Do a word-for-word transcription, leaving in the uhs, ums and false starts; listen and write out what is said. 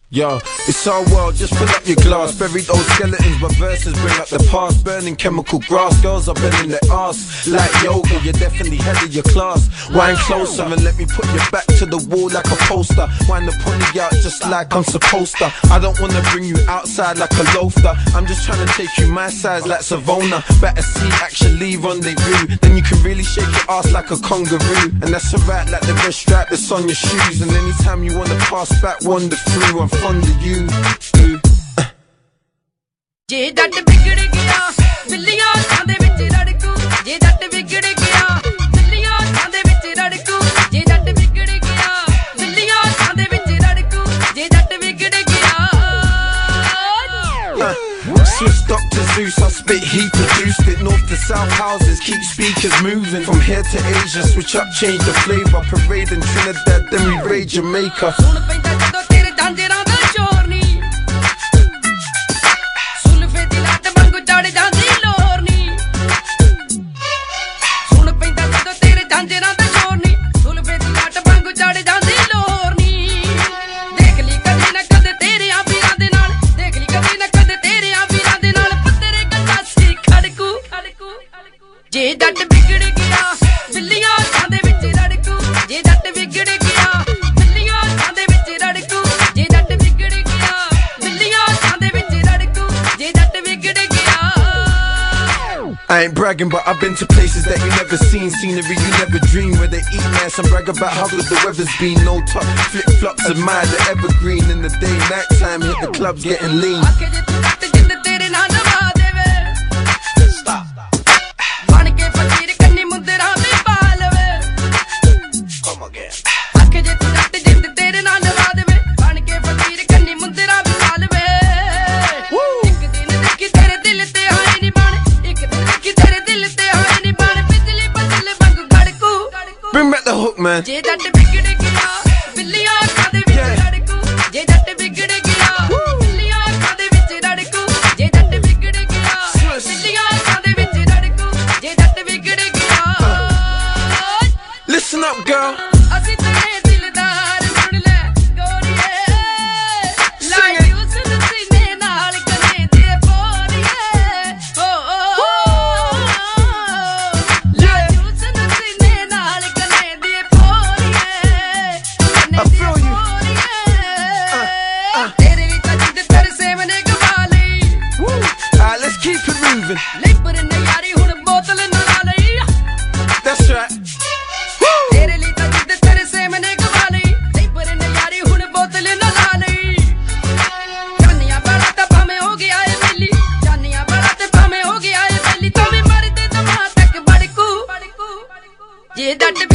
Yo, it's our world, just fill up your glass. Buried old skeletons, but verses bring up the past. Burning chemical grass, girls are bending their ass. Like yoga, you're definitely head of your class. Wind closer and let me put your back to the wall like a poster. Wind the pony out just like I'm supposed to. I don't wanna bring you outside like a loafer. I'm just trying to take you my size like Savona. Better see actually rendezvous. Then you can really shake your ass like a kangaroo. And that's alright like the red stripe that's on your shoes. And anytime you wanna pass back, wander through. I'm fond of you. ਜੇ ਜੱਟ ਵਿਗੜ ਗਿਆ ਬਿੱਲੀਆਂ ਅੱਖਾਂ ਦੇ ਵਿੱਚ ਰੜਕੂ ਜੇ ਜੱਟ ਵਿਗੜ ਗਿਆ ਬਿੱਲੀਆਂ ਅੱਖਾਂ ਦੇ ਵਿੱਚ ਰੜਕੂ ਜੇ ਜੱਟ ਵਿਗੜ ਗਿਆ ਬਿੱਲੀਆਂ ਅੱਖਾਂ ਦੇ ਵਿੱਚ ਰੜਕੂ ਜੇ ਜੱਟ ਵਿਗੜ ਗਿਆ Swiss Doctor Zeus, I spit, he produced it. North to south houses, keep speakers moving. From here to Asia, switch up, change the flavor. Parade in Trinidad, then we raid Jamaica. ਸੁਣ ਪੈਂਦਾ ਜਦੋਂ ਤੇਰੇ ਝਾਂਜਰਾਂ ਦਾ ਸ਼ੋਰ ਨੀ ਸੁਲਫੇ ਦੀ ਲੱਤ ਵਾਂਗੂ ਚੜ ਜਾਂਦੀ ਲੋਰ ਨੀ ਸੁਣ ਪੈਂਦਾ ਜਦੋਂ ਤੇਰੇ ਝਾਂਜਰਾਂ ਦਾ ਸ਼ੋਰ ਨੀ ਸੁਲਫੇ ਦੀ ਲੱਤ ਵਾਂਗੂ ਚੜ ਜਾਂਦੀ ਲੋਰ ਨੀ ਦੇਖ ਲਈ ਕਦੇ ਨਾ ਕਦੇ ਤੇਰੇ ਆ ਵੀਰਾਂ ਦੇ ਨਾਲ ਦੇਖ ਲਈ ਕਦੇ ਨਾ ਕਦੇ ਤੇਰੇ ਆ ਵੀਰਾਂ ਦੇ ਨਾਲ ਪੱਤਰੇ ਕੰਨਾਸੀ ਖੜਕੂ ਜੇ ਜੱਟ ਵਿਗੜ ਗਿਆ ਬਿੱਲੀਆਂ ਅੱਖਾਂ ਦੇ ਵਿੱਚ ਰੜਕੂ ਜੇ ਜੱਟ ਵਿਗੜ ਗਿਆ ਬਿੱਲੀਆਂ ਅੱਖਾਂ ਦੇ ਵਿੱਚ ਰੜਕੂ ਜੇ ਜੱਟ ਵਿਗੜ ਗਿਆ ਬਿੱਲੀਆਂ ਅੱਖਾਂ ਦੇ ਵਿੱਚ ਰੜਕੂ ਜੇ ਜੱਟ ਵਿਗੜ ਗਿਆ I ain't bragging, but I've been to places that you never seen. Scenery you never dreamed, where they eat nice and brag about how good the weather's been. No top, flip-flops admire the evergreen. In the day, night time, hit the clubs getting lean. ਆਖੇ ਜੇ ਤੂੰ ਜੱਟ ਜਿੰਦ ਤੇਰੇ ਨਾਲ ਨਵਾ ਦੇਵੇ ਬਣ ਕੇ ਫਕੀਰ ਕੰਨੀ ਮੁੰਦਰਾਂ ਦੇ ਪਾ ਲਵੇ ਆਖੇ ਜੇ ਤੂੰ ਜੱਟ ਜਿੰਦ ਤੇਰੇ ਨਾਲ ਨਵਾ ਦੇਵੇ ਬਣ ਕੇ ਫਕੀਰ ਕੰਨੀ ਮੁੰਦਰਾਂ ਵੀ ਪਾ ਲਵੇ ਇੱਕ ਦਿਨ ਦੇਖੀ ਤੇਰੇ ਦਿਲ ਤੇ ਆਏ ਨੀ ਬਣ ਇੱਕ ਦਿਨ ਦੇਖੀ ਤੇਰੇ ਦਿਲ ਤੇ ਆਏ ਨੀ ਬਣ ਬਿਜਲੀ ਬਦਲ ਵਾਂਗੂ ਗੜਕੂ Bring back the hook, man. ਜੇ ਜੱਟ ਵਿਗੜ ਗਿਆ ਬਿੱਲੀਆਂ ਅੱਖਾਂ ਦੇ ਵਿੱਚ ਰੜਕੂ ਜੇ ਜੱਟ ਵਿਗੜ ਗਿਆ ਬਿੱਲੀਆਂ ਅੱਖਾਂ ਦੇ ਵਿੱਚ ਰੜਕੂ ਜੇ ਜੱਟ ਵਿਗੜ ਗਿਆ ਬਿੱਲੀਆਂ ਅੱਖਾਂ ਦੇ ਵਿੱਚ ਰੜਕੂ ਜੇ ਜੱਟ ਵਿਗੜ ਗਿਆ Listen up, girl. ਅਸੀਂ ਤੇਰੇ ਦਿਲਦਾਰ ਸੁਣ ਲੈ ਗੋਰੀਏ ਲਾਈ ਉਸ ਸੀਨੇ ਨਾਲ ਗਲੇ ਦੇ ਪੋਰੀਏ ਓ ਲਾਈ ਉਸ ਸੀਨੇ ਨਾਲ ਗਲੇ ਦੇ ਪੋਰੀਏ I feel you. ਤੇਰੇ ਲਈ ਤਾਂ ਜਿੱਦ ਤੇਰੇ ਸੇਵਨੇ ਗਵਾ ਲਈ Alright, let's keep it moving. ਲਈ ਪਰ ਨਜ਼ਾਰੀ ਹੁਣ ਬੋਤਲ ਨਾ ਲਈ That's right. ਤੇਰੇ ਲਈ ਤਾਂ ਜਿੱਦ ਤੇਰੇ ਸੇਵਨੇ ਗਵਾ ਲਈ ਲਈ ਪਰ ਨਜ਼ਾਰੀ ਹੁਣ ਬੋਤਲ ਨਾ ਲਈ ਜਾਨੀਆਂ ਵਾਲਾ ਤਾਂ ਭਾਵੇਂ ਹੋ ਗਿਆ ਏ ਬੇਲੀ ਜਾਨੀਆਂ ਵਾਲਾ ਤੇ ਭਾਵੇਂ ਹੋ ਗਿਆ ਏ ਬੇਲੀ ਤੂੰ ਵੀ ਮਰਦੇ ਦਮਾ ਤੱਕ ਬੜਕੂ ਜੇ ਜੱਟ